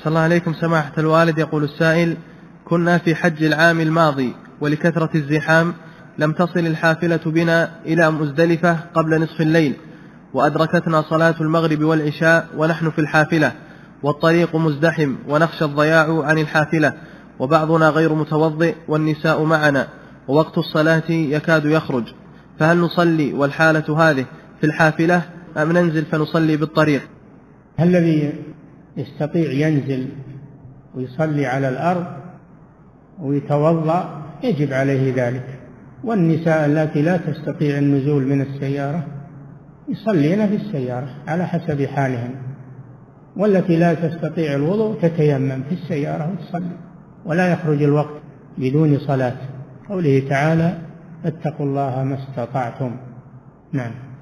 أحسن الله عليكم سماحة الوالد. يقول السائل: كنا في حج العام الماضي، ولكثرة الزحام لم تصل الحافلة بنا إلى مزدلفة قبل نصف الليل، وأدركتنا صلاة المغرب والعشاء ونحن في الحافلة، والطريق مزدحم ونخشى الضياع عن الحافلة، وبعضنا غير متوضئ والنساء معنا، ووقت الصلاة يكاد يخرج، فهل نصلي والحالة هذه في الحافلة أم ننزل فنصلي بالطريق؟ الذي يستطيع ينزل ويصلي على الأرض ويتوضأ يجب عليه ذلك، والنساء التي لا تستطيع النزول من السيارة يصلين في السيارة على حسب حالهن، والتي لا تستطيع الوضوء تتيمم في السيارة وتصلي، ولا يخرج الوقت بدون صلاة. قوله تعالى: فاتقوا الله ما استطعتم. نعم.